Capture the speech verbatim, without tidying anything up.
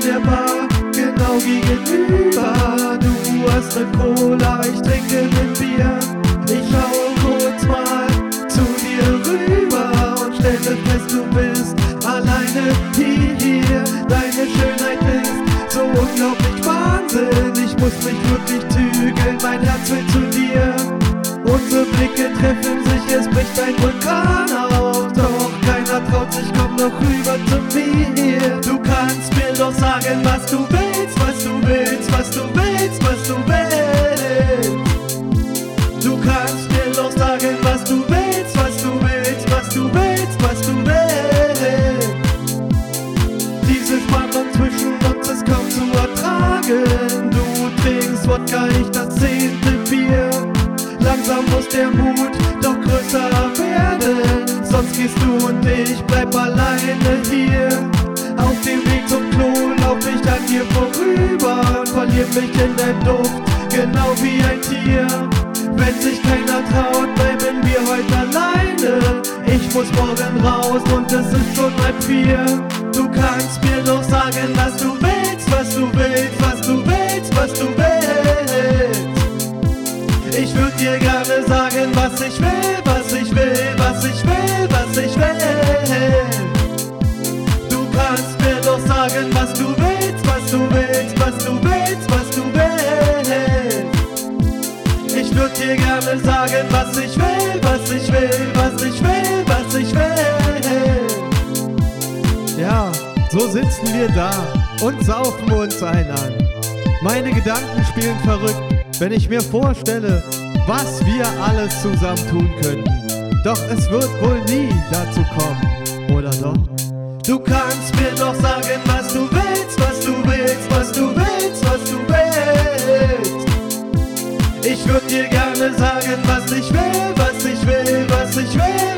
der Bar, genau gegenüber. Du hast ne Cola, ich trinke mit Bier. Ich schaue kurz mal zu dir rüber und stelle fest, du bist alleine hier. Deine Schönheit ist so unglaublich Wahnsinn. Ich muss mich wirklich zügeln, mein Herz will zu dir. Unsere Blicke treffen sich, es bricht ein Vulkan auf. Doch keiner traut sich, komm doch rüber zu mir. Du kannst mir doch sagen, was du willst, was du willst, was du willst, was du willst. Du kannst mir doch sagen, was du willst, was du willst, was du willst, was du willst. Diese Spannung zwischen uns ist kaum zu ertragen. Du trinkst Wodka, ich das zehnte Bier. Langsam muss der Mut doch größer werden, sonst gehst du und ich bleib alleine hier. Auf dem Weg zum Klo lauf ich an dir vorüber und verlier mich in den Duft, genau wie ein Tier. Wenn sich keiner traut, bleiben wir heute alleine. Ich muss morgen raus und es ist schon halb vier. Du kannst mir doch sagen, was du willst, was du willst, was du willst, was du willst. Ich würd dir gerne sagen, was ich will, was ich will, was ich will, was ich will. Du kannst mir doch sagen, was du willst, was du willst, was du willst, was du willst. Ich würd dir gerne sagen, was ich will, was ich will, was ich will, was ich will. Ja, so sitzen wir da und saufen uns einen an. Meine Gedanken spielen verrückt, wenn ich mir vorstelle, was wir alles zusammen tun könnten. Doch es wird wohl nie dazu kommen, oder doch? Du kannst mir doch sagen, was du willst, was du willst, was du willst, was du willst. Ich würd dir gerne sagen, was ich will, was ich will, was ich will,